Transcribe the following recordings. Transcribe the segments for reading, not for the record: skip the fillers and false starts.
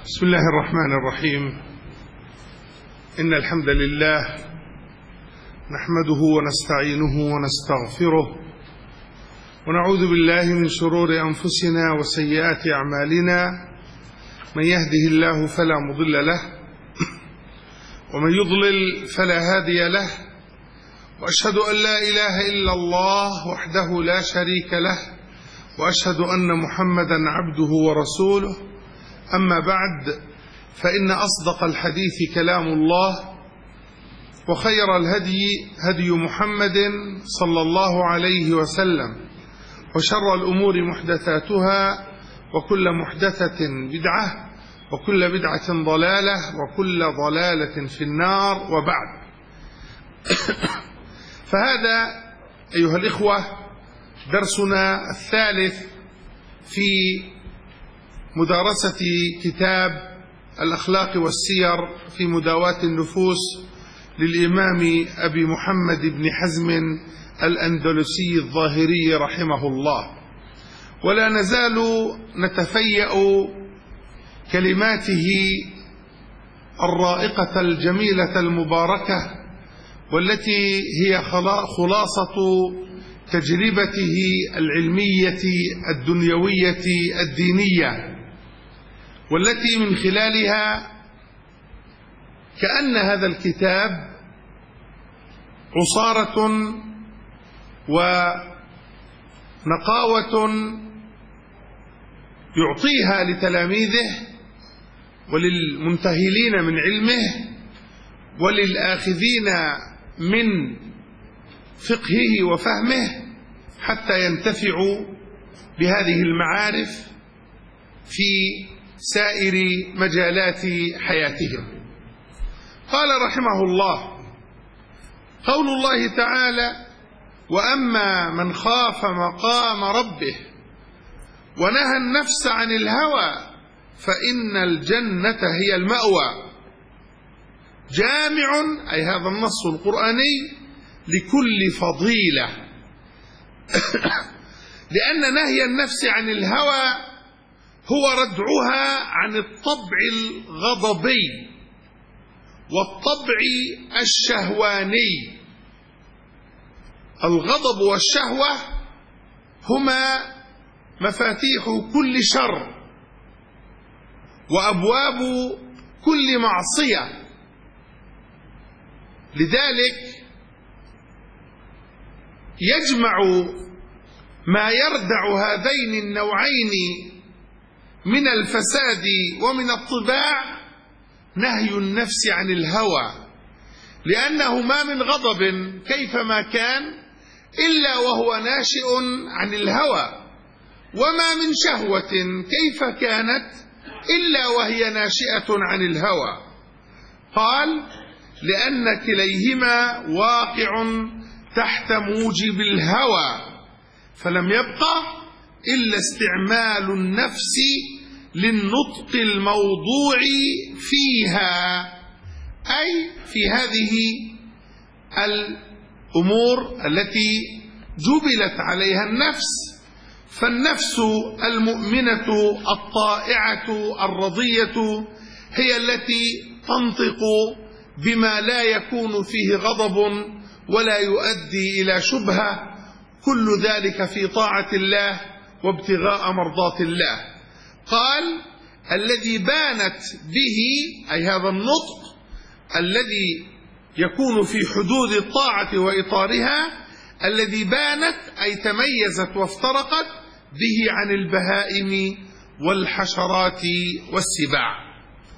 بسم الله الرحمن الرحيم. إن الحمد لله نحمده ونستعينه ونستغفره ونعوذ بالله من شرور أنفسنا وسيئات أعمالنا. من يهده الله فلا مضل له ومن يضلل فلا هادي له، وأشهد أن لا إله إلا الله وحده لا شريك له، وأشهد أن محمدا عبده ورسوله. أما بعد، فإن أصدق الحديث كلام الله، وخير الهدي هدي محمد صلى الله عليه وسلم، وشر الأمور محدثاتها، وكل محدثة بدعة، وكل بدعة ضلالة، وكل ضلالة في النار. وبعد، فهذا أيها الإخوة درسنا الثالث في مدارسة كتاب الأخلاق والسير في مداواة النفوس للإمام أبي محمد بن حزم الأندلسي الظاهري رحمه الله، ولا نزال نتفيأ كلماته الرائقة الجميلة المباركة، والتي هي خلاصة تجربته العلمية الدنيوية الدينية، والتي من خلالها كأن هذا الكتاب عصارة ونقاوة يعطيها لتلاميذه وللمنتهلين من علمه وللآخذين من فقهه وفهمه، حتى ينتفعوا بهذه المعارف في سائر مجالات حياتهم. قال رحمه الله: قول الله تعالى: وأما من خاف مقام ربه ونهى النفس عن الهوى فإن الجنة هي المأوى. جامع، أي هذا النص القرآني، لكل فضيلة، لأن نهي النفس عن الهوى هو ردعها عن الطبع الغضبي والطبع الشهواني. الغضب والشهوة هما مفاتيح كل شر وأبواب كل معصية، لذلك يجمع ما يردع هذين النوعين من الفساد ومن الطباع نهي النفس عن الهوى، لأنه ما من غضب كيفما كان إلا وهو ناشئ عن الهوى، وما من شهوة كيف كانت إلا وهي ناشئة عن الهوى. قال: لأن كليهما واقع تحت موجب الهوى، فلم يبقى إلا استعمال النفس للنطق الموضوع فيها، أي في هذه الأمور التي جبلت عليها النفس. فالنفس المؤمنة الطائعة الرضية هي التي تنطق بما لا يكون فيه غضب ولا يؤدي إلى شبهة، كل ذلك في طاعة الله وابتغاء مرضات الله. قال: الذي بانت به، أي هذا النطق الذي يكون في حدود الطاعة وإطارها، الذي بانت أي تميزت وافترقت به عن البهائم والحشرات والسباع.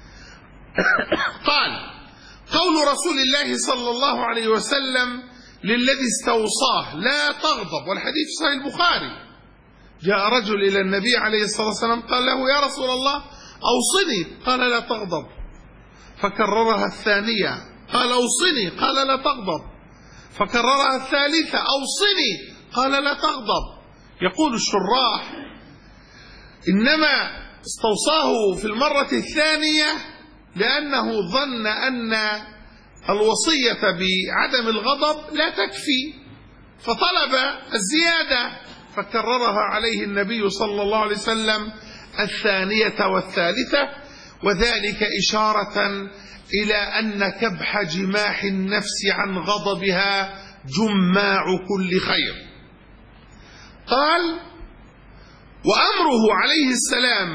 قال: قول رسول الله صلى الله عليه وسلم للذي استوصاه: لا تغضب، والحديث صحيح البخاري. جاء رجل إلى النبي عليه الصلاة والسلام قال له: يا رسول الله أوصني، قال: لا تغضب. فكررها الثانية، قال: أوصني، قال: لا تغضب. فكررها الثالثة: أوصني، قال: لا تغضب. يقول الشراح: إنما استوصاه في المرة الثانية لأنه ظن أن الوصية بعدم الغضب لا تكفي، فطلب الزيادة، فكررها عليه النبي صلى الله عليه وسلم الثانية والثالثة. وذلك إشارة إلى أن كبح جماح النفس عن غضبها جماع كل خير. قال: وأمره عليه السلام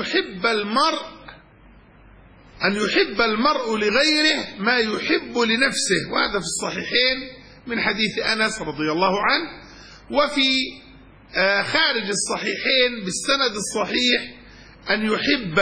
أن يحب المرء لغيره ما يحب لنفسه، وهذا في الصحيحين من حديث أنس رضي الله عنه، وفي خارج الصحيحين بالسند الصحيح أن يحب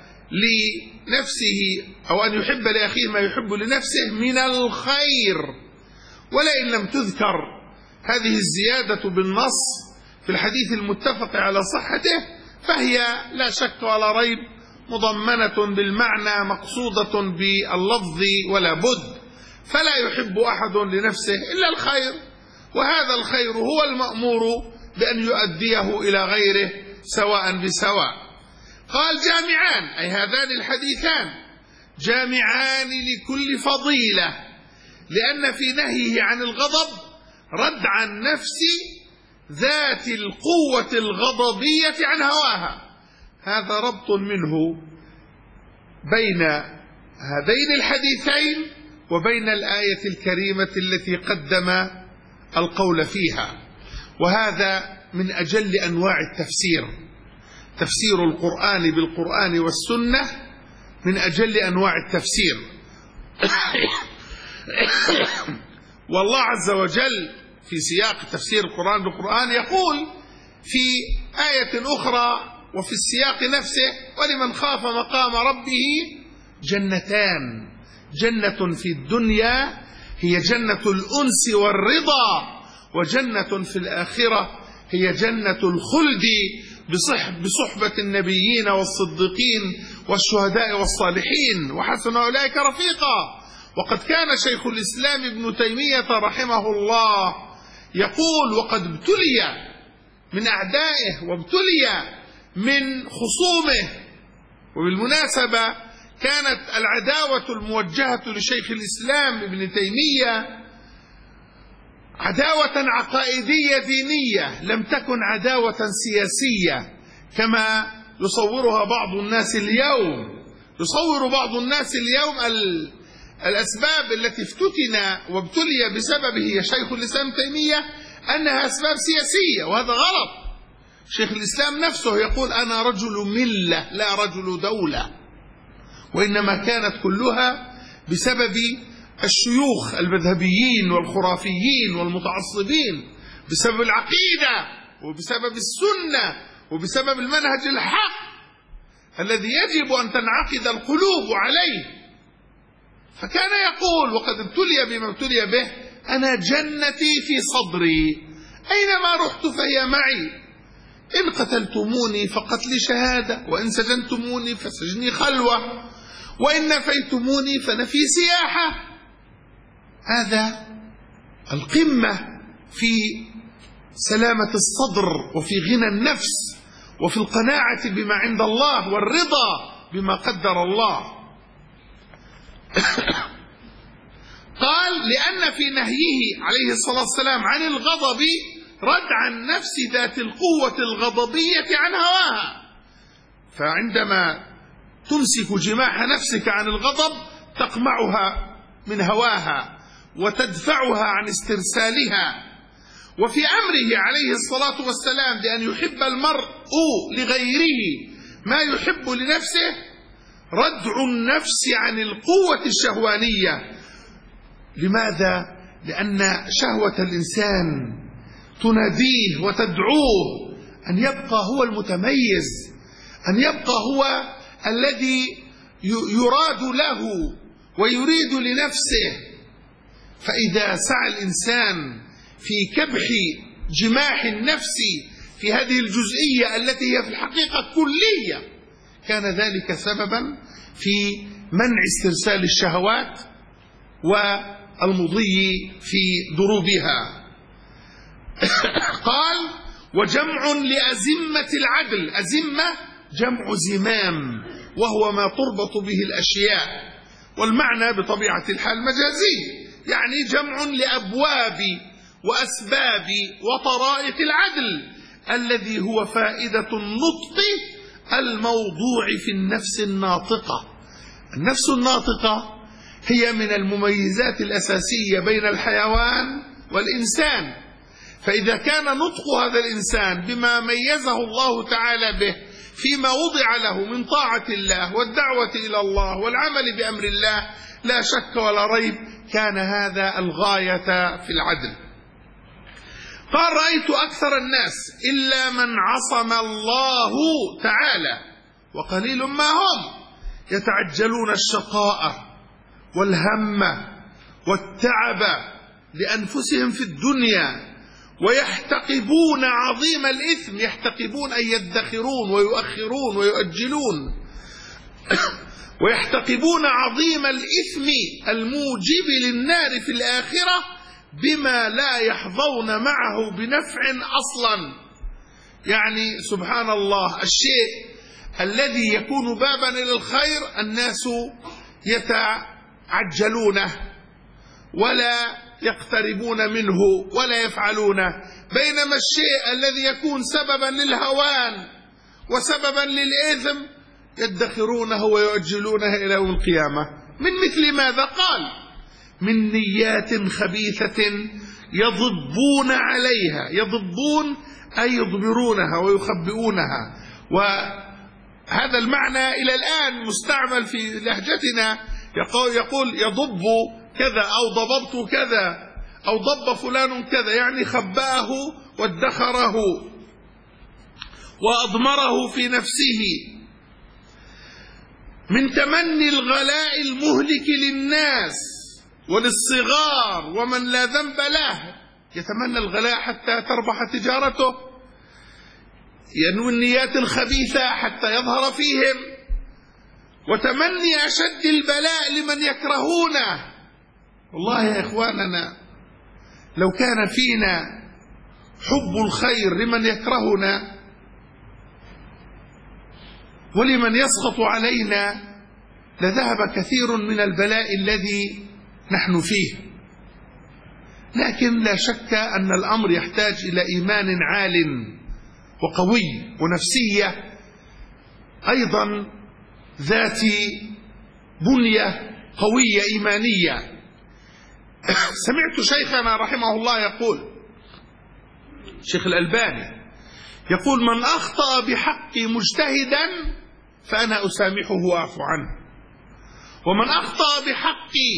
لنفسه أو أن يحب لأخيه ما يحب لنفسه من الخير. ولئن لم تذكر هذه الزيادة بالنص في الحديث المتفق على صحته فهي لا شك ولا ريب مضمنة بالمعنى مقصودة باللفظ ولا بد، فلا يحب أحد لنفسه إلا الخير، وهذا الخير هو المأمور بأن يؤديه إلى غيره سواء بسواء. قال: جامعان، أي هذان الحديثان جامعان لكل فضيلة، لأن في نهيه عن الغضب ردع النفس ذات القوة الغضبية عن هواها. هذا ربط منه بين هذين الحديثين وبين الآية الكريمة التي قدم القول فيها. وهذا من أجل أنواع التفسير، تفسير القرآن بالقرآن والسنة من أجل أنواع التفسير. والله عز وجل في سياق تفسير القرآن بالقرآن يقول في آية أخرى وفي السياق نفسه: ولمن خاف مقام ربه جنتان، جنة في الدنيا هي جنة الأنس والرضا، وجنة في الآخرة هي جنة الخلد بصحبة النبيين والصديقين والشهداء والصالحين، وحسن أولئك رفيقا. وقد كان شيخ الإسلام ابن تيمية رحمه الله يقول: وقد ابتلي من أعدائه وابتلي من خصومه. وبالمناسبة كانت العداوة الموجهة لشيخ الإسلام ابن تيمية عداوة عقائدية دينية، لم تكن عداوة سياسية كما يصورها بعض الناس اليوم. يصور بعض الناس اليوم الأسباب التي افتتن وابتلي بسببه شيخ الإسلام تيمية أنها أسباب سياسية، وهذا غلط. شيخ الإسلام نفسه يقول: أنا رجل ملة لا رجل دولة، وإنما كانت كلها بسبب الشيوخ المذهبيين والخرافيين والمتعصبين، بسبب العقيدة وبسبب السنة وبسبب المنهج الحق الذي يجب أن تنعقد القلوب عليه. فكان يقول: وقد ابتلي بما ابتلي به، أنا جنتي في صدري، أينما رحت فهي معي، إن قتلتموني فقتلي شهادة، وإن سجنتموني فسجني خلوة، وإن نفيتموني فنفي سياحة. هذا القمة في سلامة الصدر وفي غنى النفس وفي القناعة بما عند الله والرضا بما قدر الله. قال: لأن في نهيه عليه الصلاة والسلام عن الغضب ردع النفس ذات القوة الغضبية عن هواها. فعندما تمسك جماح نفسك عن الغضب تقمعها من هواها وتدفعها عن استرسالها. وفي أمره عليه الصلاة والسلام بأن يحب المرء لغيره ما يحب لنفسه ردع النفس عن القوة الشهوانية. لماذا؟ لأن شهوة الإنسان تناديه وتدعوه أن يبقى هو المتميز، أن يبقى هو الذي يراد له ويريد لنفسه. فإذا سعى الإنسان في كبح جماح النفس في هذه الجزئية التي هي في الحقيقة كلية، كان ذلك سببا في منع استرسال الشهوات والمضي في دروبها. قال: وجمع لأزمة العدل. أزمة جمع زمام، وهو ما تربط به الأشياء، والمعنى بطبيعة الحال مجازي، يعني جمع لأبواب وأسباب وطرائق العدل الذي هو فائدة النطق الموضوع في النفس الناطقة. النفس الناطقة هي من المميزات الأساسية بين الحيوان والإنسان، فإذا كان نطق هذا الإنسان بما ميزه الله تعالى به فيما وضع له من طاعة الله والدعوة إلى الله والعمل بأمر الله، لا شك ولا ريب كان هذا الغاية في العدل. قال: رأيت أكثر الناس إلا من عصم الله تعالى وقليل ما هم يتعجلون الشقاء والهم والتعب لأنفسهم في الدنيا، ويحتقبون عظيم الإثم، يحتقبون أن يدخرون ويؤخرون ويؤجلون، ويحتقبون عظيم الإثم الموجب للنار في الآخرة بما لا يحظون معه بنفع أصلا. يعني سبحان الله، الشيء الذي يكون بابا إلى الخير الناس يتعجلونه ولا يقتربون منه ولا يفعلونه، بينما الشيء الذي يكون سببا للهوان وسببا للإثم يدخرونه ويؤجلونه إلى يوم القيامة. من مثل ماذا؟ قال: من نيات خبيثة يضبون عليها. يضبون أي يضمرونها ويخبئونها، وهذا المعنى إلى الآن مستعمل في لهجتنا. يقول يضب كذا أو ضببت كذا أو ضب فلان كذا، يعني خبأه وادخره وأضمره في نفسه. من تمني الغلاء المهلك للناس وللصغار ومن لا ذنب له، يتمنى الغلاء حتى تربح تجارته، ينوي النيات الخبيثة حتى يظهر فيهم، وتمني أشد البلاء لمن يكرهونه. والله يا إخواننا، لو كان فينا حب الخير لمن يكرهنا ولمن يسخط علينا لذهب كثير من البلاء الذي نحن فيه. لكن لا شك أن الأمر يحتاج إلى إيمان عال وقوي ونفسية أيضا ذات بنية قوية إيمانية. سمعت شيخنا رحمه الله يقول، شيخ الألباني يقول: من أخطأ بحقي مجتهدا فأنا أسامحه وأعفو عنه، ومن أخطأ بحقي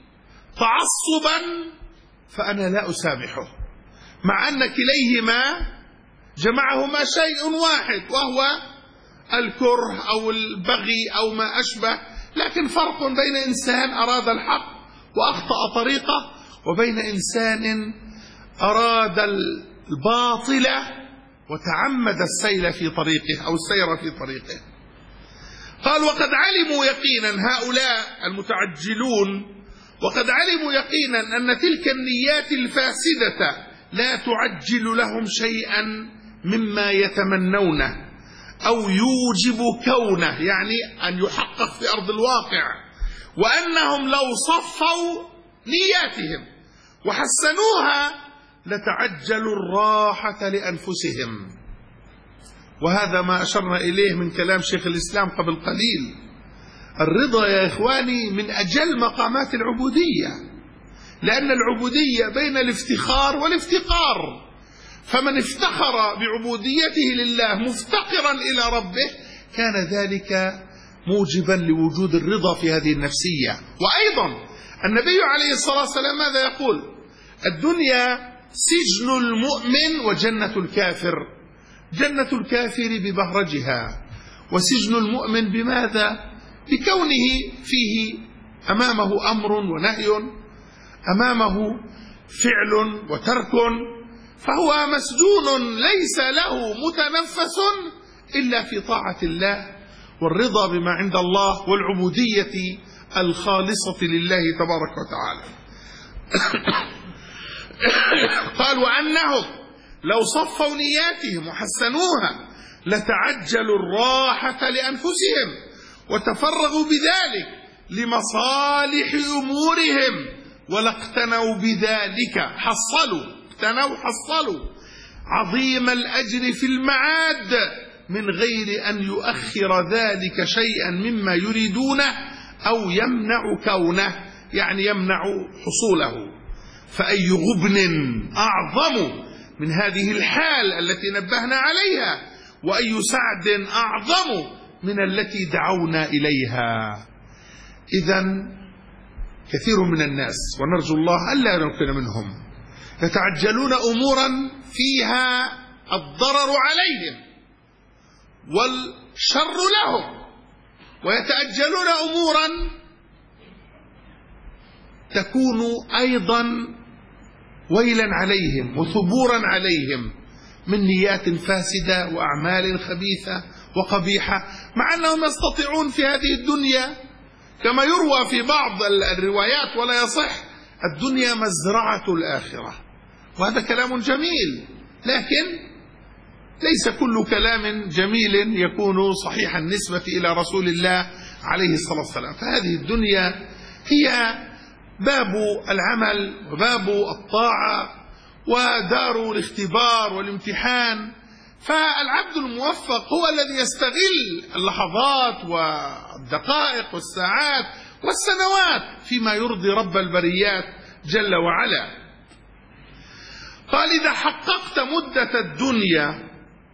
تعصبا فأنا لا أسامحه، مع أن كليهما جمعهما شيء واحد وهو الكره أو البغي أو ما أشبه، لكن فرق بين إنسان أراد الحق وأخطأ طريقه وبين إنسان أراد الباطل وتعمد السير في طريقه أو السير في طريقه. قال: وقد علموا يقينا هؤلاء المتعجلون، وقد علموا يقينا أن تلك النيات الفاسدة لا تعجل لهم شيئا مما يتمنونه أو يوجب كونه، يعني أن يحقق في أرض الواقع، وأنهم لو صفوا نياتهم وحسنوها لتعجلوا الراحة لأنفسهم. وهذا ما أشرنا إليه من كلام شيخ الإسلام قبل قليل. الرضا يا إخواني من أجل مقامات العبودية، لأن العبودية بين الافتخار والافتقار، فمن افتخر بعبوديته لله مفتقرا إلى ربه كان ذلك موجبا لوجود الرضا في هذه النفسية. وأيضا النبي عليه الصلاة والسلام ماذا يقول؟ الدنيا سجن المؤمن وجنة الكافر. جنة الكافر ببهرجها، وسجن المؤمن بماذا؟ بكونه فيه أمامه أمر ونهي، أمامه فعل وترك، فهو مسجون ليس له متنفس إلا في طاعة الله والرضا بما عند الله والعبودية الخالصة لله تبارك وتعالى. قال: وأنهم لو صفوا نياتهم وحسنوها لتعجلوا الراحة لأنفسهم وتفرغوا بذلك لمصالح أمورهم ولاقتنوا بذلك، حصلوا عظيم الأجر في المعاد من غير أن يؤخر ذلك شيئا مما يريدونه أو يمنع كونه، يعني يمنع حصوله. فأي غبن أعظم من هذه الحال التي نبهنا عليها، وأي سعد أعظم من التي دعونا إليها. إذن كثير من الناس، ونرجو الله ألا نكون منهم، يتعجلون أمورا فيها الضرر عليهم والشر لهم، ويتأجلون أمورا تكون أيضا ويلا عليهم وثبورا عليهم من نيات فاسدة وأعمال خبيثة وقبيحة، مع أنهم يستطيعون في هذه الدنيا كما يروى في بعض الروايات ولا يصح: الدنيا مزرعة الآخرة. وهذا كلام جميل، لكن ليس كل كلام جميل يكون صحيح النسبة إلى رسول الله عليه الصلاة والسلام. فهذه الدنيا هي باب العمل وباب الطاعة ودار الاختبار والامتحان. فالعبد الموفق هو الذي يستغل اللحظات والدقائق والساعات والسنوات فيما يرضي رب البريات جل وعلا. قال: إذا حققت مدة الدنيا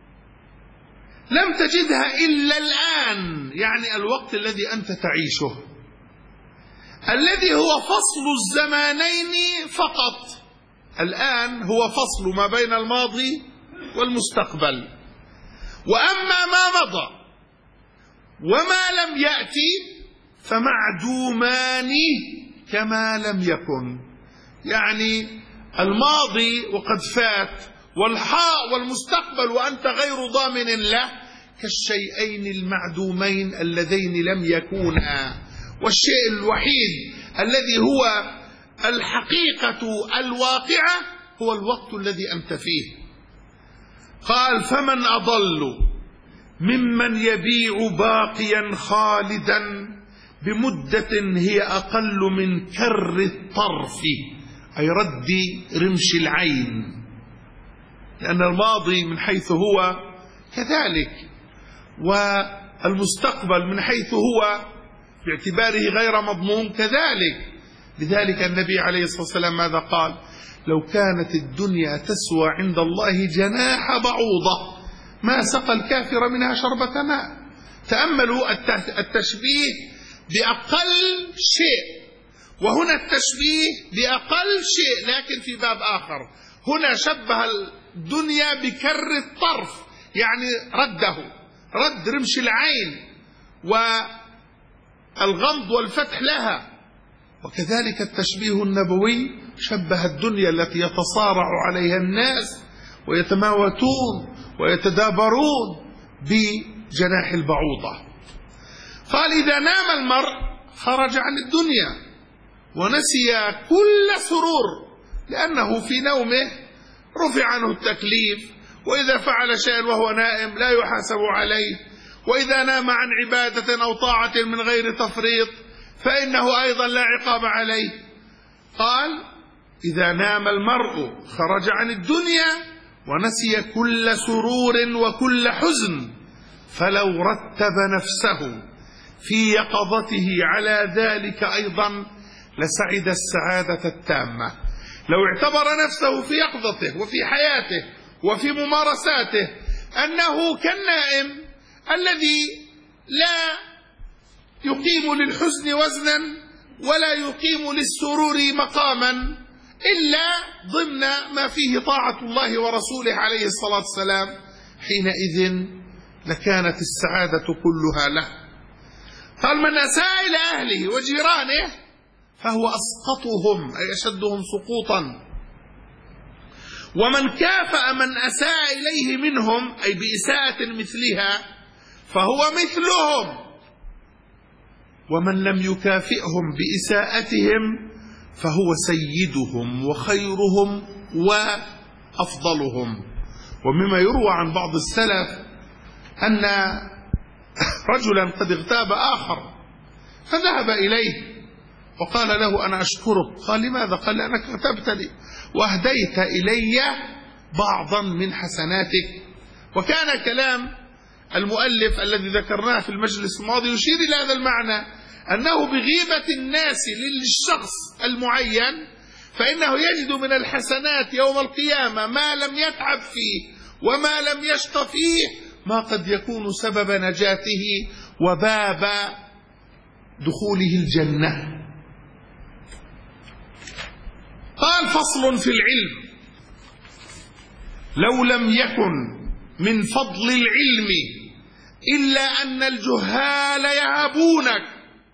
لم تجدها إلا الآن، يعني الوقت الذي أنت تعيشه، الذي هو فصل الزمانين فقط. الآن هو فصل ما بين الماضي والمستقبل، وأما ما مضى وما لم يأتي فمعدومان كما لم يكن. يعني الماضي وقد فات والمستقبل وأنت غير ضامن له كالشيئين المعدومين اللذين لم يكونا. والشيء الوحيد الذي هو الحقيقة الواقعة هو الوقت الذي أنت فيه. قال: فمن أضل ممن يبيع باقيا خالدا بمدة هي أقل من كر الطرف، أي رد رمش العين، لأن الماضي من حيث هو كذلك، والمستقبل من حيث هو باعتباره غير مضمون كذلك. لذلك النبي عليه الصلاة والسلام ماذا قال؟ لو كانت الدنيا تسوى عند الله جناح بعوضة ما سقى الكافر منها شربة ماء. تأملوا التشبيه بأقل شيء، وهنا التشبيه بأقل شيء لكن في باب آخر. هنا شبه الدنيا بكر الطرف، يعني رد رمش العين والغمض والفتح لها. وكذلك التشبيه النبوي شبه الدنيا التي يتصارع عليها الناس ويتماوتون ويتدابرون بجناح البعوضة. قال: إذا نام المرء خرج عن الدنيا ونسي كل سرور، لأنه في نومه رفع عنه التكليف، وإذا فعل شيئا وهو نائم لا يحاسب عليه، وإذا نام عن عبادة أو طاعة من غير تفريط فإنه أيضا لا عقاب عليه. قال: إذا نام المرء خرج عن الدنيا ونسي كل سرور وكل حزن، فلو رتب نفسه في يقظته على ذلك أيضا لسعد السعادة التامة. لو اعتبر نفسه في يقظته وفي حياته وفي ممارساته أنه كالنائم الذي لا يقيم للحزن وزنا ولا يقيم للسرور مقاما إلا ضمن ما فيه طاعة الله ورسوله عليه الصلاة والسلام، حينئذ لكانت السعادة كلها له. قال: من أساء إلى أهله وجيرانه فهو أسقطهم، أي أشدهم سقوطا، ومن كافأ من أساء إليه منهم، أي بإساءة مثلها، فهو مثلهم، ومن لم يكافئهم بإساءتهم فهو سيدهم وخيرهم وأفضلهم. ومما يروى عن بعض السلف أن رجلا قد اغتاب آخر فذهب إليه وقال له: أنا أشكرك. قال: لماذا؟ قال: لأنك اغتبت لي وأهديت إلي بعضا من حسناتك. وكان كلام المؤلف الذي ذكرناه في المجلس الماضي يشير إلى هذا المعنى، أنه بغيبة الناس للشخص المعين فإنه يجد من الحسنات يوم القيامة ما لم يتعب فيه وما لم يشق فيه، ما قد يكون سبب نجاته وباب دخوله الجنة. قال: فصل في العلم: لو لم يكن من فضل العلم إلا أن الجهال يهابونك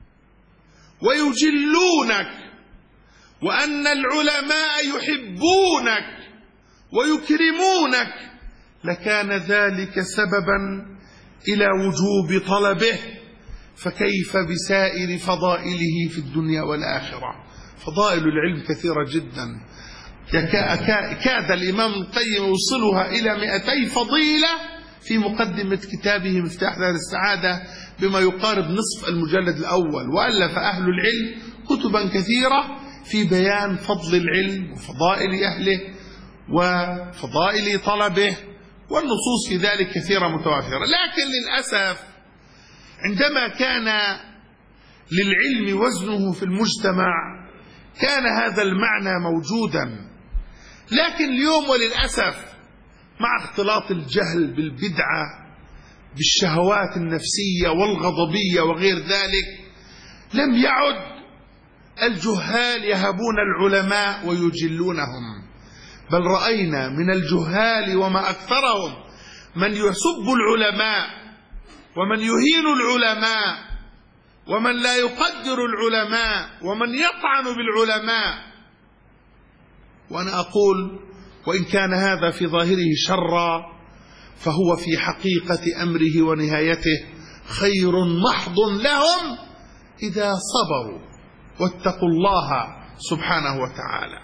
ويجلونك، وأن العلماء يحبونك ويكرمونك، لكان ذلك سببا إلى وجوب طلبه، فكيف بسائر فضائله في الدنيا والآخرة. فضائل العلم كثيرة جدا، كاد الإمام القيم يوصلها إلى 200 فضيلة في مقدمة كتابه مفتاح دار السعادة بما يقارب نصف المجلد الأول. وألف أهل العلم كتبا كثيرة في بيان فضل العلم وفضائل أهله وفضائل طلبه، والنصوص في ذلك كثيرة متوافرة. لكن للأسف عندما كان للعلم وزنه في المجتمع كان هذا المعنى موجودا. لكن اليوم وللأسف مع اختلاط الجهل بالبدعة بالشهوات النفسية والغضبية وغير ذلك، لم يعد الجهال يهبون العلماء ويجلونهم، بل رأينا من الجهال وما أكثرهم من يسب العلماء ومن يهين العلماء ومن لا يقدر العلماء ومن يطعن بالعلماء. وأنا أقول: وإن كان هذا في ظاهره شرا، فهو في حقيقة أمره ونهايته خير محض لهم إذا صبروا واتقوا الله سبحانه وتعالى.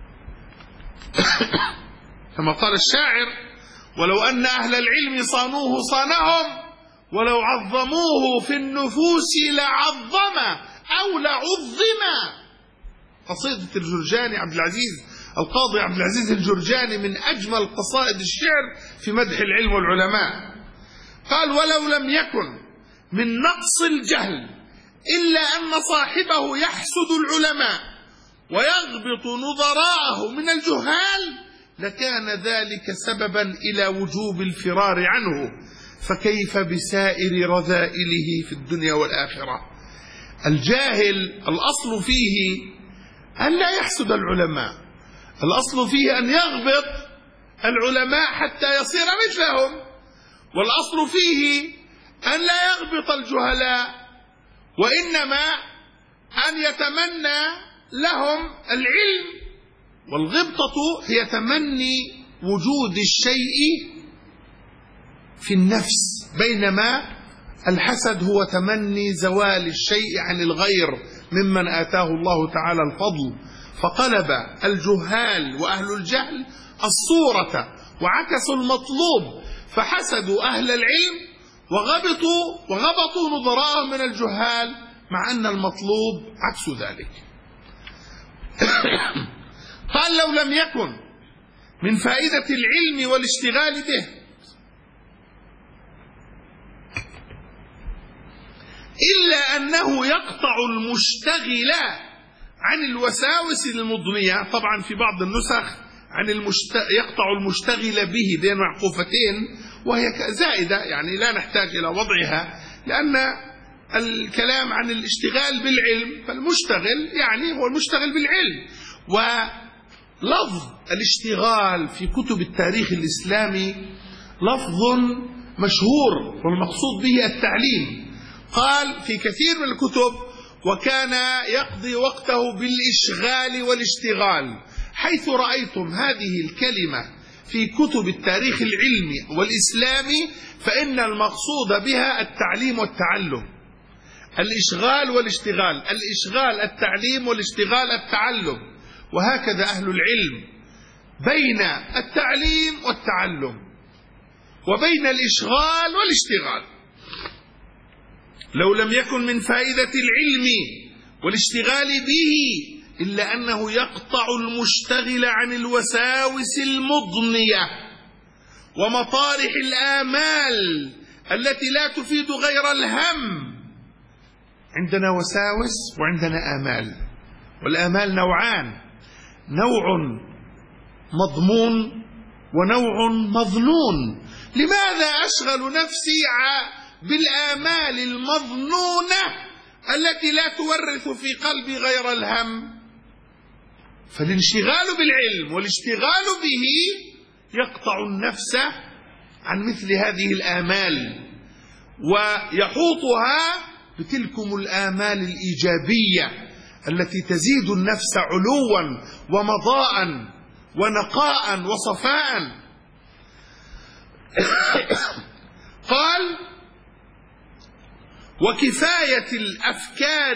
كما قال الشاعر: ولو أن أهل العلم صانوه صانهم، ولو عظموه في النفوس لعظم أو لعظم. قصيدة الجرجاني عبد العزيز القاضي عبد العزيز الجرجاني من أجمل قصائد الشعر في مدح العلم والعلماء. قال: ولو لم يكن من نقص الجهل إلا أن صاحبه يحسد العلماء ويغبط نظراءه من الجهال، لكان ذلك سببا إلى وجوب الفرار عنه، فكيف بسائر رذائله في الدنيا والآخرة. الجاهل الأصل فيه أن لا يحسد العلماء، الأصل فيه أن يغبط العلماء حتى يصير مثلهم، والأصل فيه أن لا يغبط الجهلاء، وإنما أن يتمنى لهم العلم. والغبطة هي تمني وجود الشيء في النفس، بينما الحسد هو تمني زوال الشيء عن الغير ممن آتاه الله تعالى الفضل. فقلب الجهال وأهل الجهل الصورة وعكسوا المطلوب، فحسدوا أهل العلم وغبطوا نظراءهم من الجهال، مع أن المطلوب عكس ذلك. قال: لو لم يكن من فائدة العلم والاشتغال به إلا أنه يقطع المشتغل عن الوساوس المضنية. طبعا في بعض النسخ عن يقطع المشتغل به بين معقوفتين، وهي زائدة يعني لا نحتاج إلى وضعها، لأن الكلام عن الاشتغال بالعلم فالمشتغل يعني هو المشتغل بالعلم. ولفظ الاشتغال في كتب التاريخ الإسلامي لفظ مشهور، والمقصود به التعليم. قال في كثير من الكتب: وكان يقضي وقته بالإشغال والاشتغال. حيث رأيتم هذه الكلمة في كتب التاريخ العلمي والإسلامي فإن المقصود بها التعليم والتعلم. الإشغال والاشتغال، الإشغال التعليم والاشتغال التعلم، وهكذا أهل العلم بين التعليم والتعلم وبين الإشغال والاشتغال. لو لم يكن من فائدة العلم والاشتغال به إلا أنه يقطع المشتغل عن الوساوس المضنية ومطارح الآمال التي لا تفيد غير الهم. عندنا وساوس وعندنا آمال، والآمال نوعان: نوع مضمون ونوع مظنون. لماذا أشغل نفسي بالآمال المظنونة التي لا تورث في قلبي غير الهم؟ فالانشغال بالعلم والاشتغال به يقطع النفس عن مثل هذه الآمال، ويحوطها بتلكم الآمال الإيجابية التي تزيد النفس علوا ومضاء ونقاء وصفاء. قال: وكفاية الأفكار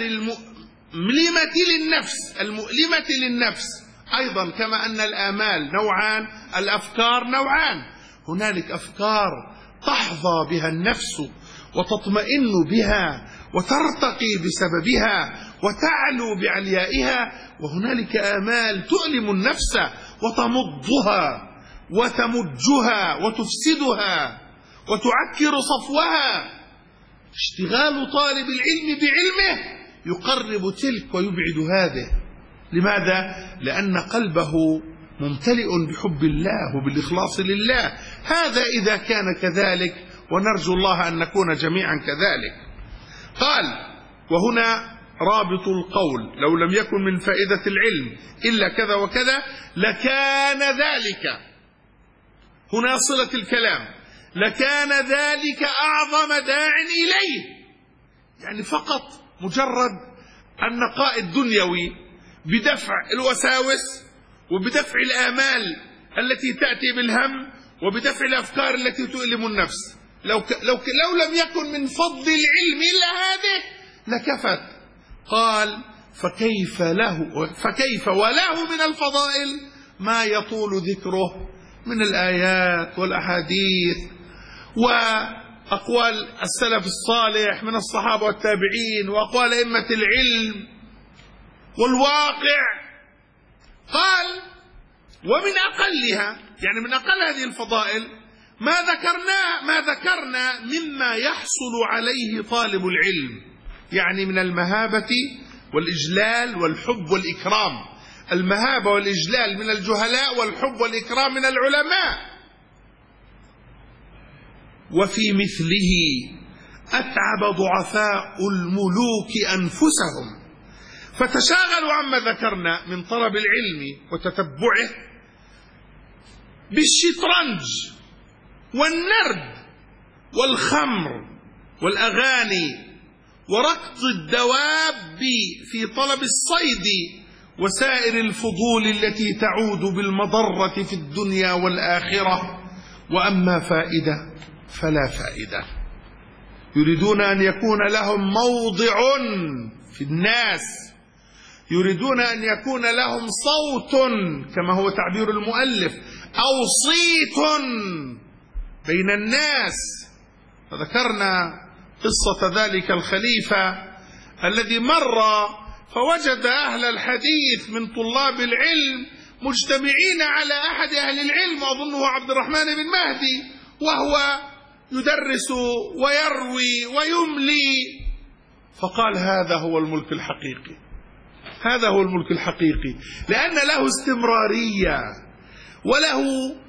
المؤلمة للنفس أيضا، كما أن الآمال نوعان الأفكار نوعان. هنالك أفكار تحظى بها النفس وتطمئن بها وترتقي بسببها وتعلو بعليائها، وهنالك آمال تؤلم النفس وتمضها وتمجها وتفسدها وتعكر صفوها. اشتغال طالب العلم بعلمه يقرب تلك ويبعد هذه. لماذا؟ لأن قلبه ممتلئ بحب الله وبالإخلاص لله. هذا إذا كان كذلك، ونرجو الله أن نكون جميعا كذلك. قال: وهنا رابط القول: لو لم يكن من فائدة العلم إلا كذا وكذا لكان ذلك. هنا صلة الكلام: لكان ذلك أعظم داع إليه. يعني فقط مجرد النقاء الدنيوي بدفع الوساوس وبدفع الآمال التي تأتي بالهم وبدفع الأفكار التي تؤلم النفس، لو لم يكن من فضل العلم إلا هذه لكفت. قال: فكيف وله من الفضائل ما يطول ذكره من الآيات والأحاديث وأقوال السلف الصالح من الصحابة والتابعين وأقوال أئمة العلم والواقع. قال: ومن أقلها، يعني من أقل هذه الفضائل ما ذكرنا مما يحصل عليه طالب العلم، يعني من المهابة والإجلال والحب والإكرام. المهابة والإجلال من الجهلاء والحب والإكرام من العلماء. وفي مثله أتعب ضعفاء الملوك أنفسهم فتشاغلوا عما ذكرنا من طلب العلم وتتبعه بالشطرنج والنرد والخمر والأغاني وركض الدواب في طلب الصيد وسائر الفضول التي تعود بالمضرة في الدنيا والآخرة. وأما فائدة فلا فائدة. يريدون أن يكون لهم موضع في الناس، يريدون أن يكون لهم صوت كما هو تعبير المؤلف أو صيت بين الناس. فذكرنا قصة ذلك الخليفة الذي مر فوجد أهل الحديث من طلاب العلم مجتمعين على أحد أهل العلم، أظنه عبد الرحمن بن مهدي، وهو يدرس ويروي ويملي. فقال: هذا هو الملك الحقيقي، هذا هو الملك الحقيقي، لأن له استمرارية وله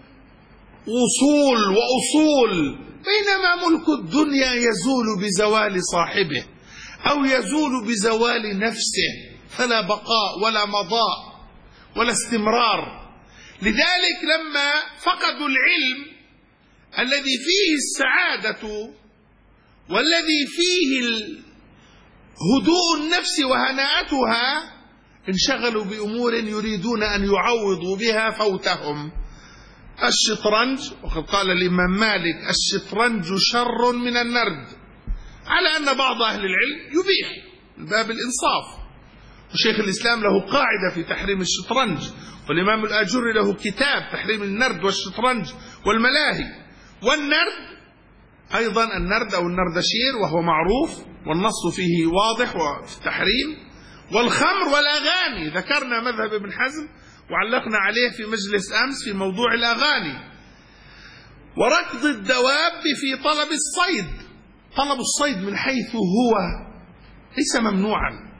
وصول وأصول، بينما ملك الدنيا يزول بزوال صاحبه أو يزول بزوال نفسه، فلا بقاء ولا مضاء ولا استمرار. لذلك لما فقدوا العلم الذي فيه السعادة والذي فيه هدوء النفس وهناءتها، انشغلوا بأمور يريدون أن يعوضوا بها فوتهم. الشطرنج، وقد قال الإمام مالك: الشطرنج شر من النرد، على أن بعض أهل العلم يبيح من باب الإنصاف. وشيخ الإسلام له قاعدة في تحريم الشطرنج، والإمام الآجري له كتاب تحريم النرد والشطرنج والملاهي. والنرد أيضا، النرد أو النردشير وهو معروف والنص فيه واضح وفي التحريم. والخمر والأغاني، ذكرنا مذهب ابن حزم وعلقنا عليه في مجلس أمس في موضوع الأغاني. وركض الدواب في طلب الصيد. طلب الصيد من حيث هو ليس ممنوعا،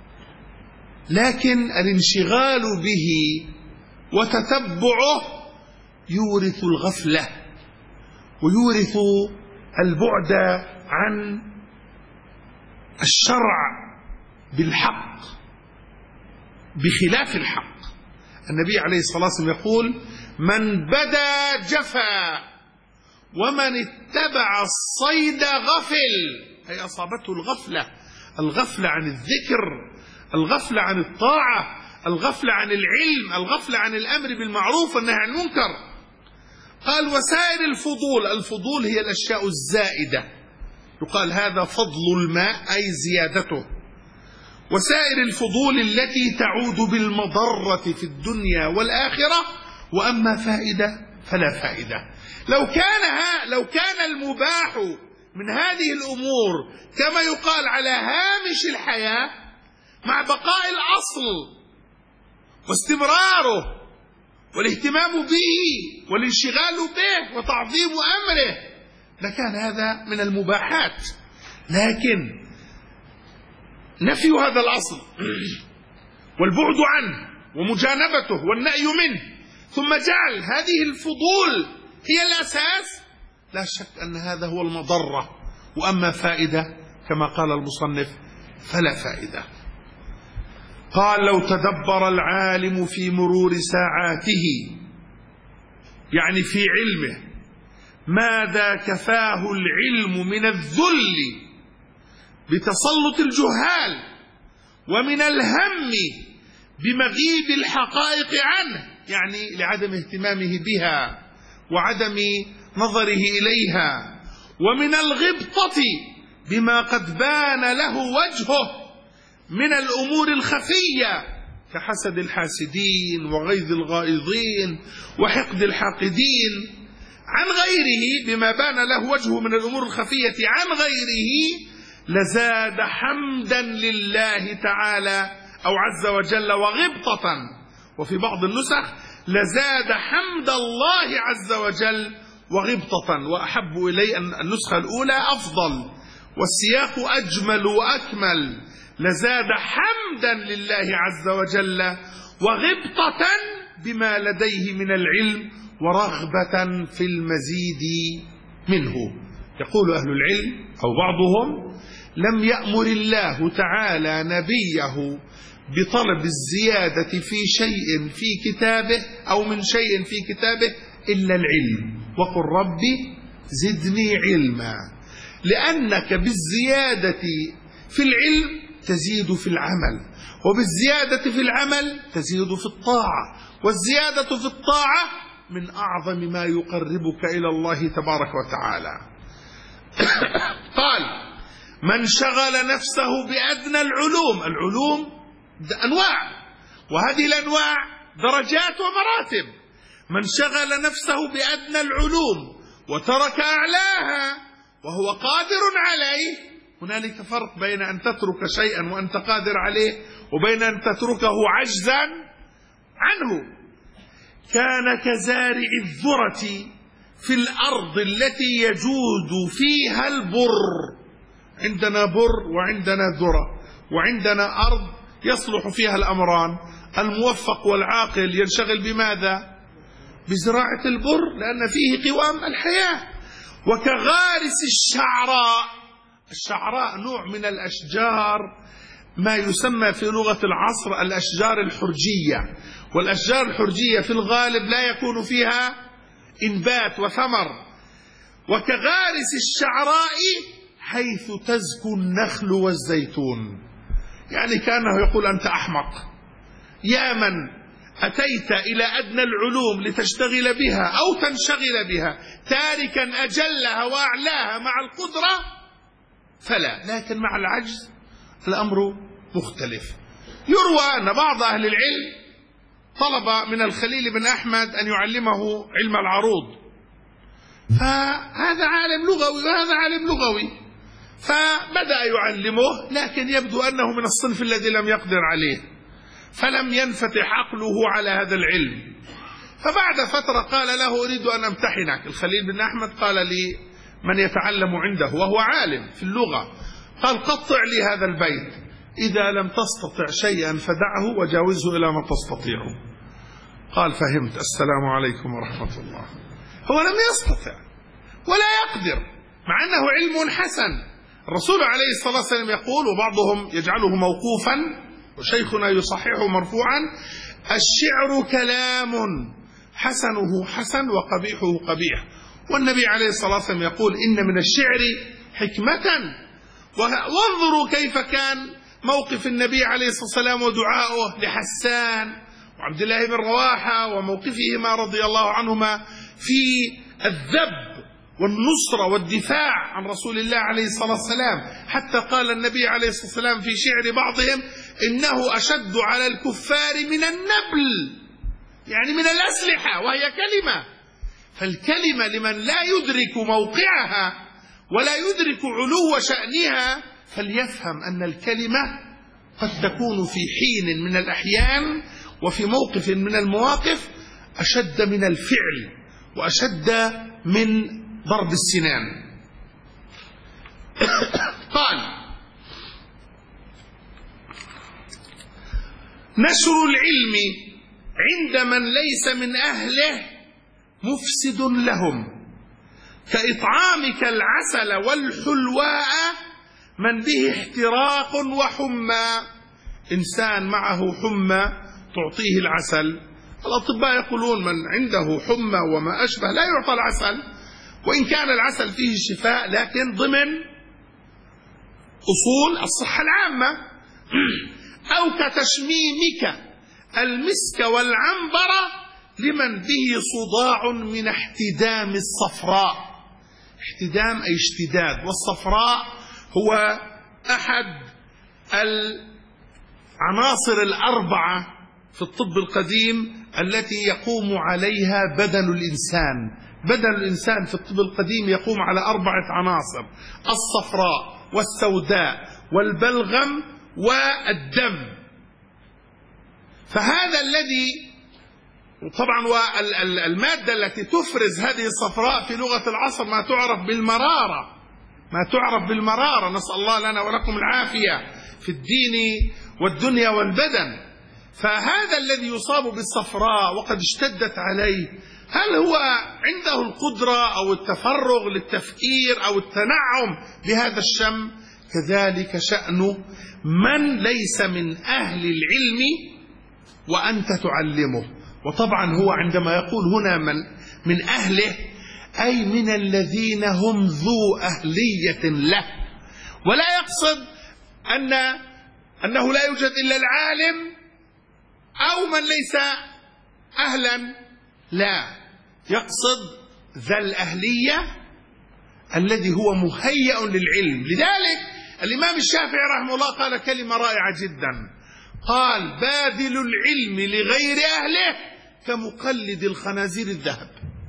لكن الانشغال به وتتبعه يورث الغفلة ويورث البعد عن الشرع بالحق بخلاف الحق. النبي عليه الصلاة والسلام يقول: من بدا جفا ومن اتبع الصيد غفل، أي أصابته الغفلة، الغفلة عن الذكر، الغفلة عن الطاعة، الغفلة عن العلم، الغفلة عن الأمر بالمعروف والنهي عن المنكر. قال: وسائر الفضول، الفضول هي الأشياء الزائدة، يقال هذا فضل الماء أي زيادته. وسائر الفضول التي تعود بالمضرة في الدنيا والآخرة، وأما فائدة فلا فائدة. لو كان المباح من هذه الأمور كما يقال على هامش الحياة مع بقاء الأصل واستمراره والاهتمام به والانشغال به وتعظيم أمره لكان هذا من المباحات، لكن نفي هذا الأصل والبعد عنه ومجانبته والنأي منه ثم جعل هذه الفضول هي الأساس، لا شك أن هذا هو المضرة. وأما فائدة كما قال المصنف فلا فائدة. قال: لو تدبر العالم في مرور ساعاته، يعني في علمه، ماذا كفاه العلم من الذل بتسلط الجهال ومن الهم بمغيب الحقائق عنه، يعني لعدم اهتمامه بها وعدم نظره إليها، ومن الغبطة بما قد بان له وجهه من الأمور الخفية كحسد الحاسدين وغيظ الغائظين وحقد الحاقدين عن غيره، بما بان له وجهه من الأمور الخفية عن غيره، لزاد حمدا لله تعالى أو عز وجل وغبطة. وفي بعض النسخ: لزاد حمد الله عز وجل وغبطة. وأحب إلي أن النسخة الأولى أفضل والسياق أجمل وأكمل: لزاد حمدا لله عز وجل وغبطة بما لديه من العلم ورغبة في المزيد منه. يقول أهل العلم أو بعضهم: لم يأمر الله تعالى نبيه بطلب الزيادة في شيء في كتابه أو من شيء في كتابه إلا العلم، وقل ربي زدني علما، لأنك بالزيادة في العلم تزيد في العمل، وبالزيادة في العمل تزيد في الطاعة، والزيادة في الطاعة من أعظم ما يقربك إلى الله تبارك وتعالى. قال: من شغل نفسه بأدنى العلوم أنواع، وهذه الأنواع درجات ومراتب. من شغل نفسه بأدنى العلوم وترك أعلاها وهو قادر عليه، هنالك فرق بين أن تترك شيئا وأنت قادر عليه وبين أن تتركه عجزا عنه. كان كزارع الذرة في الأرض التي يجود فيها البر. عندنا بر وعندنا ذرة وعندنا أرض يصلح فيها الأمران. الموفق والعاقل ينشغل بماذا؟ بزراعة البر، لأن فيه قوام الحياة. وكغارس الشعراء نوع من الأشجار ما يسمى في لغة العصر الأشجار الحرجية، والأشجار الحرجية في الغالب لا يكون فيها إنبات وثمر. وكغارس الشعراء حيث تزكو النخل والزيتون، يعني كأنه يقول: أنت أحمق يا من أتيت إلى أدنى العلوم لتشتغل بها أو تنشغل بها تاركا أجلها وأعلاها مع القدرة فلا، لكن مع العجز الأمر مختلف. يروى أن بعض أهل العلم طلب من الخليل بن أحمد أن يعلمه علم العروض، فهذا عالم لغوي وهذا عالم لغوي، فبدأ يعلمه، لكن يبدو أنه من الصنف الذي لم يقدر عليه، فلم ينفتح عقله على هذا العلم، فبعد فترة قال له أريد أن أمتحنك. الخليل بن أحمد قال لي من يتعلم عنده وهو عالم في اللغة، قال قطع لي هذا البيت: إذا لم تستطع شيئا فدعه وجاوزه إلى ما تستطيعه. قال فهمت، السلام عليكم ورحمة الله. هو لم يستطع ولا يقدر، مع أنه علم حسن. الرسول عليه الصلاة والسلام يقول، وبعضهم يجعله موقوفا وشيخنا يصححه مرفوعا: الشعر كلام حسنه حسن وقبيحه قبيح. والنبي عليه الصلاة والسلام يقول: إن من الشعر حكمة. وانظروا كيف كان موقف النبي عليه الصلاة والسلام ودعاؤه لحسان وعبد الله بن رواحة وموقفهما رضي الله عنهما في الذب والنصرة والدفاع عن رسول الله عليه الصلاة والسلام، حتى قال النبي عليه الصلاة والسلام في شعر بعضهم: إنه أشد على الكفار من النبل، يعني من الأسلحة، وهي كلمة. فالكلمة لمن لا يدرك موقعها ولا يدرك علو شأنها فليفهم أن الكلمة قد تكون في حين من الأحيان وفي موقف من المواقف أشد من الفعل وأشد من ضرب السنان. قال: نشر العلم عند من ليس من أهله مفسد لهم، كإطعامك العسل والحلواء من به احتراق وحمى. إنسان معه حمى تعطيه العسل، الأطباء يقولون من عنده حمى وما أشبه لا يعطى العسل، وإن كان العسل فيه شفاء لكن ضمن أصول الصحة العامة. أو كتشميمك المسك والعنبر لمن به صداع من احتدام الصفراء. احتدام أي اشتداد، والصفراء هو أحد العناصر الأربعة في الطب القديم التي يقوم عليها بدن الإنسان. بدن الإنسان في الطب القديم يقوم على 4 عناصر: الصفراء والسوداء والبلغم والدم. فهذا الذي طبعا والمادة التي تفرز هذه الصفراء في لغة العصر ما تعرف بالمرارة، ما تعرف بالمرارة، نسأل الله لنا ولكم العافية في الدين والدنيا والبدن. فهذا الذي يصاب بالصفراء وقد اشتدت عليه، هل هو عنده القدرة أو التفرغ للتفكير أو التنعم بهذا الشم؟ كذلك شأن من ليس من أهل العلم وأنت تعلمه. وطبعا هو عندما يقول هنا من أهله أي من الذين هم ذو أهلية له، ولا يقصد أنه لا يوجد إلا العالم أو من ليس أهلا، لا، يقصد ذا الأهلية الذي هو مهيأ للعلم. لذلك الإمام الشافعي رحمه الله قال كلمة رائعة جدا، قال: باذل العلم لغير أهله كمقلد الخنازير الذهب.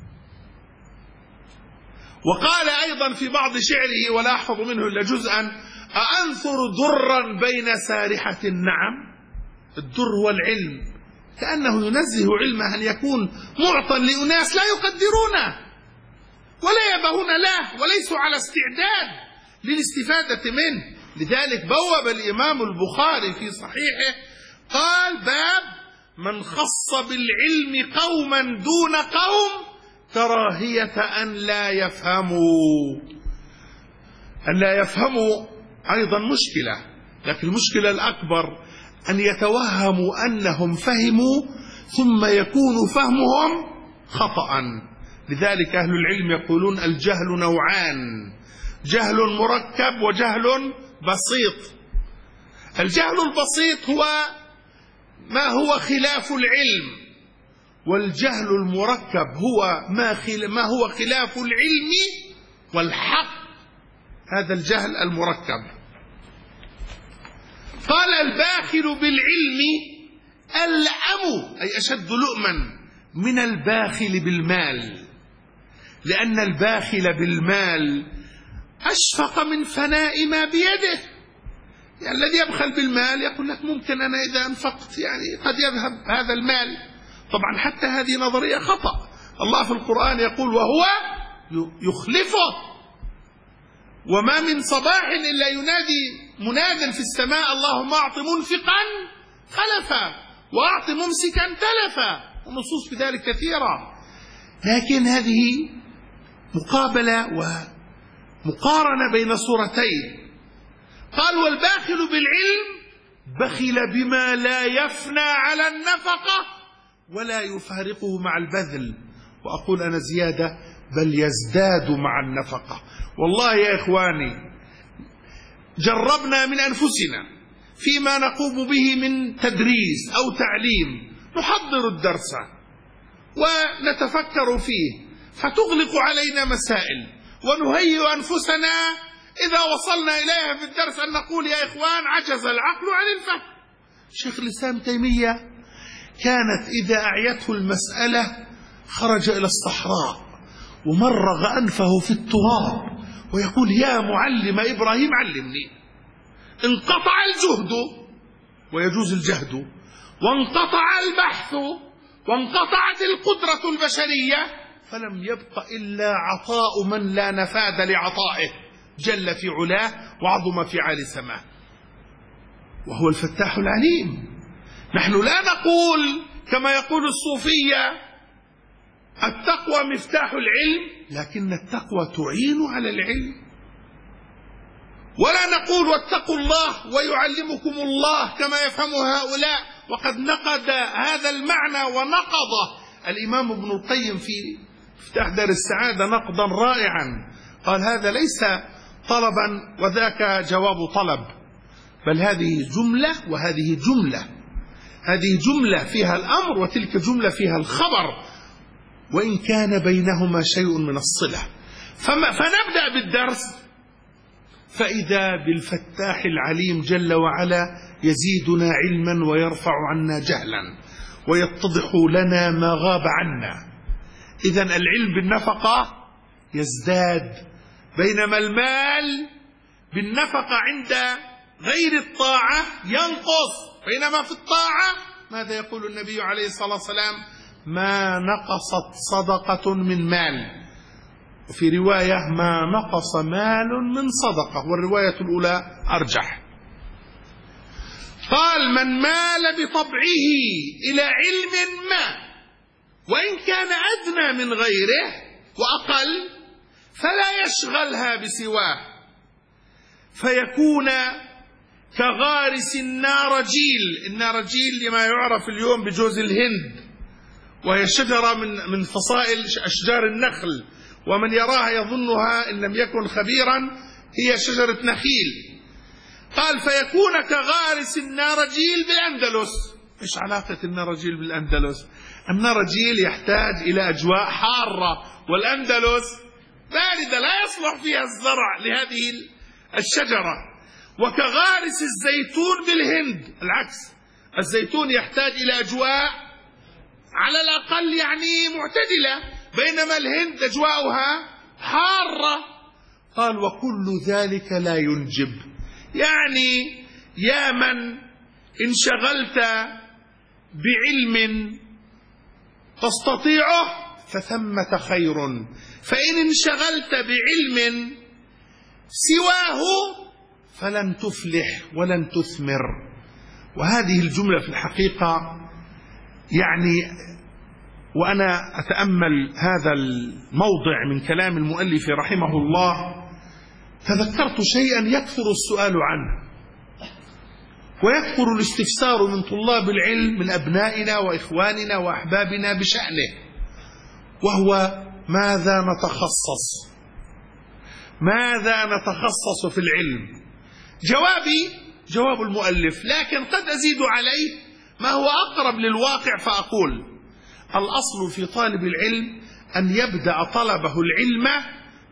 وقال أيضا في بعض شعره، ولا أحفظ منه إلا جزءا: أأنثر درا بين سارحة النعم. الدر هو العلم، كأنه ينزه علمه أن يكون معطى لأناس لا يقدرونه ولا يبهون له وليسوا على استعداد للاستفادة منه. لذلك بوب الإمام البخاري في صحيحه قال: باب من خص بالعلم قوما دون قوم كراهية أن لا يفهموا. أن لا يفهموا أيضا مشكلة، لكن المشكلة الأكبر أن يتوهموا أنهم فهموا ثم يكون فهمهم خطأ. لذلك أهل العلم يقولون الجهل نوعان: جهل مركب وجهل بسيط. الجهل البسيط هو ما هو خلاف العلم، والجهل المركب هو ما هو خلاف العلم والحق. هذا الجهل المركب. قال: الباخل بالعلم ألأم، أي أشد لؤما من الباخل بالمال، لأن الباخل بالمال أشفق من فناء ما بيده. يعني الذي يبخل بالمال يقول لك ممكن أنا إذا أنفقت يعني قد يذهب هذا المال، طبعا حتى هذه نظرية خطأ. الله في القرآن يقول وهو يخلفه، وما من صباح إلا ينادي مناد في السماء اللهم أعط منفقا خلفا وأعط ممسكا تلفا، ونصوص في ذلك كثيرة. لكن هذه مقابلة ومقارنة بين صورتين. قال والباخل بالعلم بخل بما لا يفنى على النفقة ولا يفارقه مع البذل، وأقول أنا زيادة بل يزداد مع النفقة. والله يا إخواني جربنا من أنفسنا فيما نقوم به من تدريس أو تعليم، نحضر الدرس ونتفكر فيه فتغلق علينا مسائل، ونهيئ أنفسنا إذا وصلنا إليها في الدرس أن نقول يا إخوان عجز العقل عن الفهم. شيخ الإسلام تيمية كانت إذا أعيته المسألة خرج إلى الصحراء ومرغ أنفه في التراب ويقول يا معلم إبراهيم علمني. انقطع الجهد ويجوز الجهد، وانقطع البحث، وانقطعت القدرة البشرية، فلم يبق إلا عطاء من لا نفاد لعطائه جل في علاه وعظم في عالي سماه، وهو الفتاح العليم. نحن لا نقول كما يقول الصوفية التقوى مفتاح العلم، لكن التقوى تعين على العلم. ولا نقول واتقوا الله ويعلمكم الله كما يفهم هؤلاء، وقد نقد هذا المعنى ونقضه الإمام ابن القيم في مفتاح دار السعادة نقضا رائعا. قال هذا ليس طلبا وذاك جواب طلب، بل هذه جملة وهذه جملة، هذه جملة فيها الأمر وتلك جملة فيها الخبر، وإن كان بينهما شيء من الصلة. فنبدأ بالدرس فإذا بالفتاح العليم جل وعلا يزيدنا علما ويرفع عنا جهلا ويتضح لنا ما غاب عنا. إذن العلم بالنفقة يزداد، بينما المال بالنفقة عند غير الطاعة ينقص، بينما في الطاعة ماذا يقول النبي عليه الصلاة والسلام؟ ما نقصت صدقة من مال، وفي رواية ما نقص مال من صدقة، والرواية الأولى أرجح. قال من مال بطبعه إلى علم ما وإن كان أدنى من غيره وأقل فلا يشغلها بسواه، فيكون كغارس النارجيل. النارجيل لما يعرف اليوم بجوز الهند، وهي شجرة من فصائل أشجار النخل، ومن يراها يظنها إن لم يكن خبيرا هي شجرة نخيل. قال فيكون كغارس النارجيل بالأندلس. إيش علاقة النارجيل بالأندلس؟ النارجيل يحتاج إلى أجواء حارة، والأندلس باردة لا يصلح فيها الزرع لهذه الشجرة. وكغارس الزيتون بالهند العكس، الزيتون يحتاج إلى أجواء على الأقل يعني معتدلة، بينما الهند أجواؤها حارة. قال وكل ذلك لا ينجب، يعني يا من انشغلت بعلم تستطيعه فثمة خير، فإن انشغلت بعلم سواه فلن تفلح ولن تثمر. وهذه الجملة في الحقيقة يعني وأنا أتأمل هذا الموضع من كلام المؤلف رحمه الله تذكرت شيئا يكثر السؤال عنه ويكثر الاستفسار من طلاب العلم من أبنائنا وإخواننا وأحبابنا بشأنه، وهو ماذا نتخصص؟ ماذا نتخصص في العلم؟ جوابي جواب المؤلف، لكن قد أزيد عليه ما هو أقرب للواقع فأقول الأصل في طالب العلم أن يبدأ طلبه العلم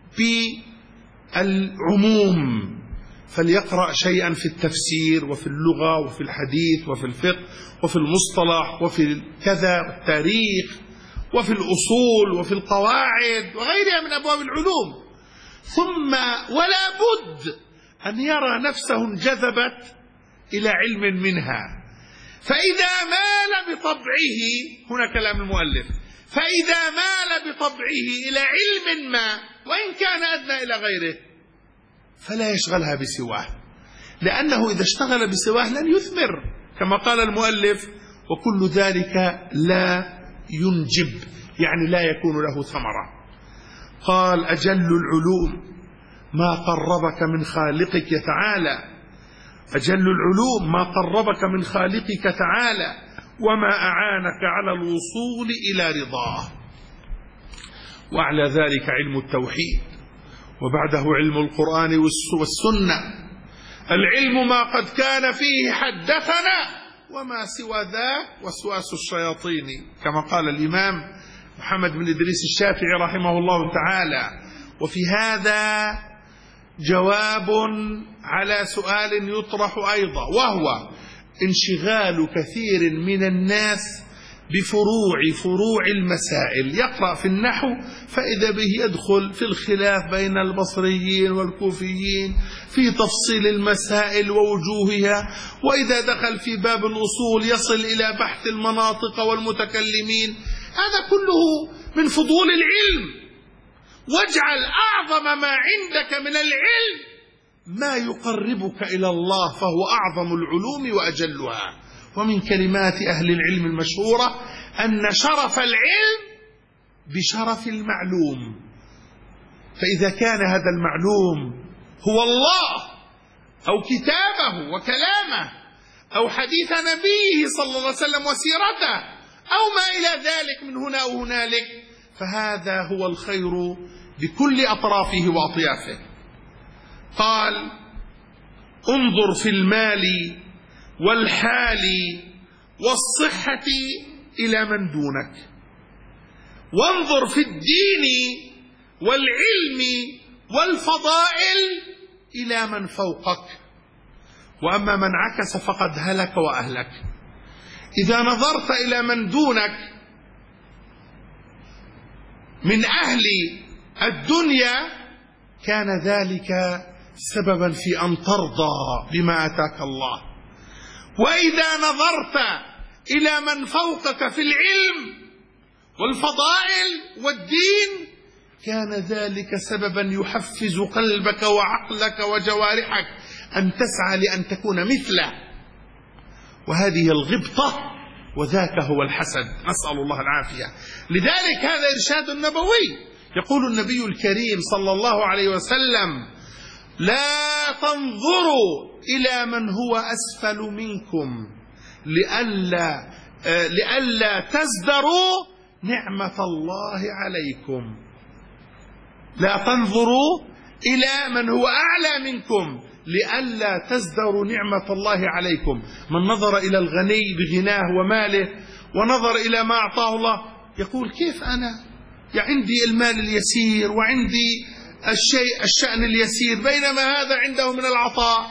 بالعموم، فليقرأ شيئا في التفسير وفي اللغة وفي الحديث وفي الفقه وفي المصطلح وفي كذا التاريخ وفي الأصول وفي القواعد وغيرها من أبواب العلوم، ثم ولا بد أن يرى نفسه انجذبت إلى علم منها، فإذا مال بطبعه، هنا كلام المؤلف، فإذا مال بطبعه إلى علم ما وإن كان أدنى إلى غيره فلا يشغلها بسواه، لأنه إذا اشتغل بسواه لن يثمر، كما قال المؤلف: وكل ذلك لا ينجب، يعني لا يكون له ثمرة. قال: أجل العلوم ما قربك من خالقك تعالى، أجل العلوم ما قربك من خالقك تعالى وما أعانك على الوصول إلى رضاه. وعلى ذلك علم التوحيد، وبعده علم القرآن والسنة. العلم ما قد كان فيه حدثنا، وما سوى ذا وسواس الشياطين، كما قال الإمام محمد بن إدريس الشافعي رحمه الله تعالى. وفي هذا جواب على سؤال يطرح أيضا، وهو انشغال كثير من الناس بفروع المسائل. يقرأ في النحو فإذا به يدخل في الخلاف بين البصريين والكوفيين في تفصيل المسائل ووجوهها، وإذا دخل في باب الأصول يصل إلى بحث المناطق والمتكلمين. هذا كله من فضول العلم. واجعل أعظم ما عندك من العلم ما يقربك إلى الله، فهو أعظم العلوم وأجلها. ومن كلمات أهل العلم المشهورة أن شرف العلم بشرف المعلوم. فإذا كان هذا المعلوم هو الله أو كتابه وكلامه أو حديث نبيه صلى الله عليه وسلم وسيرته أو ما إلى ذلك من هنا أو هنالك، فهذا هو الخير بكل أطرافه وأطيافه. قال: انظر في المال والحال والصحة إلى من دونك، وانظر في الدين والعلم والفضائل إلى من فوقك، وأما من عكس فقد هلك وأهلك. إذا نظرت إلى من دونك من أهل الدنيا كان ذلك سببا في أن ترضى بما أتاك الله، وإذا نظرت إلى من فوقك في العلم والفضائل والدين كان ذلك سببا يحفز قلبك وعقلك وجوارحك أن تسعى لأن تكون مثله. وهذه الغبطة وذاك هو الحسد، نسأل الله العافية. لذلك هذا إرشاد نبوي. يقول النبي الكريم صلى الله عليه وسلم: لا تنظروا إلى من هو أسفل منكم لئلا تزدروا نعمة الله عليكم. لا تنظروا إلى من هو أعلى منكم لئلا تزدروا نعمة الله عليكم. من نظر إلى الغني بغناه وماله ونظر إلى ما أعطاه الله يقول: كيف أنا عندي المال اليسير وعندي الشأن اليسير بينما هذا عنده من العطاء.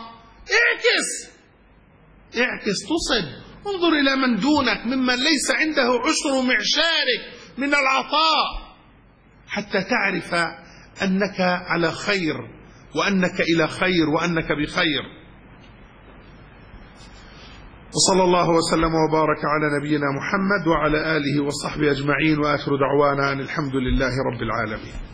اعكس تصب. انظر إلى من دونك ممن ليس عنده عشر معشارك من العطاء حتى تعرف أنك على خير وأنك إلى خير وأنك بخير. وصلى الله وسلم وبارك على نبينا محمد وعلى آله وصحبه أجمعين، وآخر دعوانا أن الحمد لله رب العالمين.